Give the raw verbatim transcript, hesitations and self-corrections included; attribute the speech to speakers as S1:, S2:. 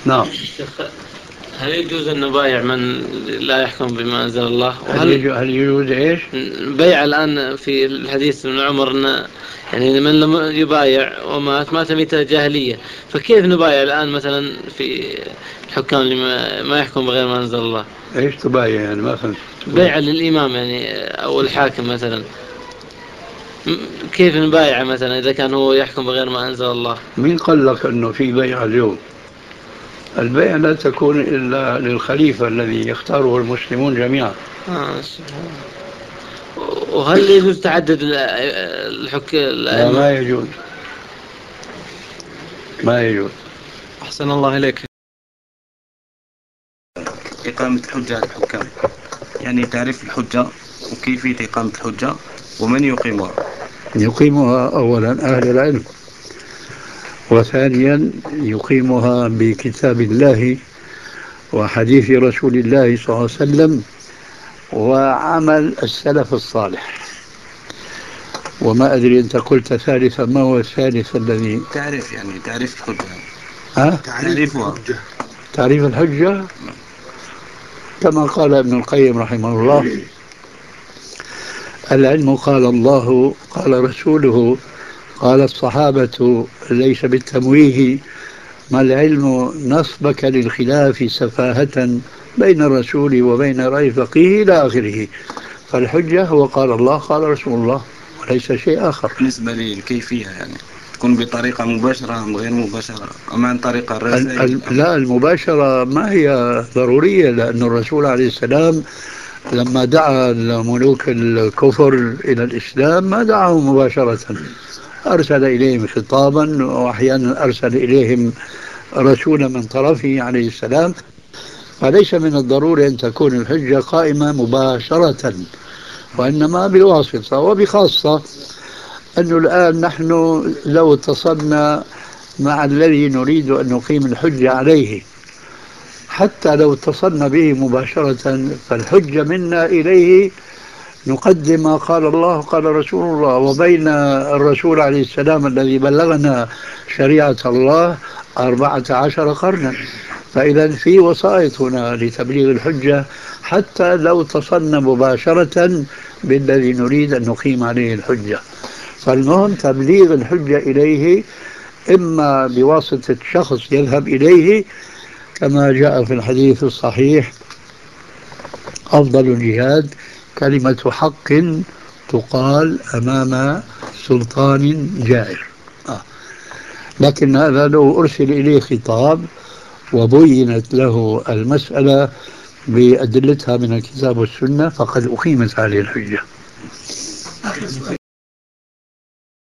S1: نعم.
S2: هل يجوز أن نبايع من لا يحكم بما أنزل الله؟
S1: هل يجوز, هل يجوز إيش؟
S2: بيع الآن في الحديث من عمر أن يعني من لم يبايع ومات مات ميتة جاهلية، فكيف نبايع الآن مثلا في الحكام اللي ما يحكم بغير ما أنزل الله؟
S1: إيش تبايع يعني مثلا؟
S2: بيع للإمام يعني أو الحاكم مثلا، كيف نبايع مثلا إذا كان هو يحكم بغير ما أنزل الله؟
S1: مين قال لك أنه في بيع اليوم؟ البيع لا تكون إلا للخليفة الذي يختاره المسلمون جميعا.
S2: آه وهل يجوز تعدد الحكام؟
S1: لا، ما يجوز، ما يجوز.
S3: أحسن الله إليك. إقامة حجة الحكام، يعني تعريف الحجة وكيفية إقامة الحجة ومن يقيمها؟
S1: يقيمها أولا أهل العلم، وثانيا يقيمها بكتاب الله وحديث رسول الله صلى الله عليه وسلم وعمل السلف الصالح. وما أدري أنت قلت ثالثا، ما هو الثالث الذي
S3: تعريف يعني تعريف الحجة؟
S1: ها؟
S3: تعريف الحجة.
S1: تعريف الحجة كما قال ابن القيم رحمه الله: العلم قال الله قال رسوله قال الصحابة، ليس بالتمويه، ما العلم نصبك للخلاف سفاهة بين الرسول وبين رأي فقيه إلى آخره. فالحجة هو قال الله قال رسول الله وليس شيء آخر.
S3: بالنسبة لي الكيفية يعني تكون بطريقة مباشرة أم غير مباشرة أم عن طريق الرسائل؟
S1: لا، المباشرة ما هي ضرورية، لأن الرسول عليه السلام لما دعا الملوك الكفر إلى الإسلام ما دعاهم مباشرة، أرسل إليهم خطابا وأحيانا أرسل إليهم رسولا من طرفه عليه السلام. فليس من الضروري أن تكون الحجة قائمة مباشرة، وإنما بالواسطة. وبخاصة أنه الآن نحن لو اتصلنا مع الذي نريد أن نقيم الحجة عليه، حتى لو اتصلنا به مباشرة فالحجة منا إليه نقدم ما قال الله قال رسول الله، وبين الرسول عليه السلام الذي بلغنا شريعة الله أربعة عشر قرنا. فإذا في وسائط هنا لتبليغ الحجة حتى لو اتصلنا مباشرة بالذي نريد أن نقيم عليه الحجة. فالمهم تبليغ الحجة إليه، إما بواسطة شخص يذهب إليه كما جاء في الحديث الصحيح: أفضل الجهاد كلمة حق تقال أمام سلطان جائر. آه. لكن هذا لو أرسل إليه خطاب وبينت له المسألة بأدلتها من الكتاب والسنة فقد أقيمت عليه الحجة.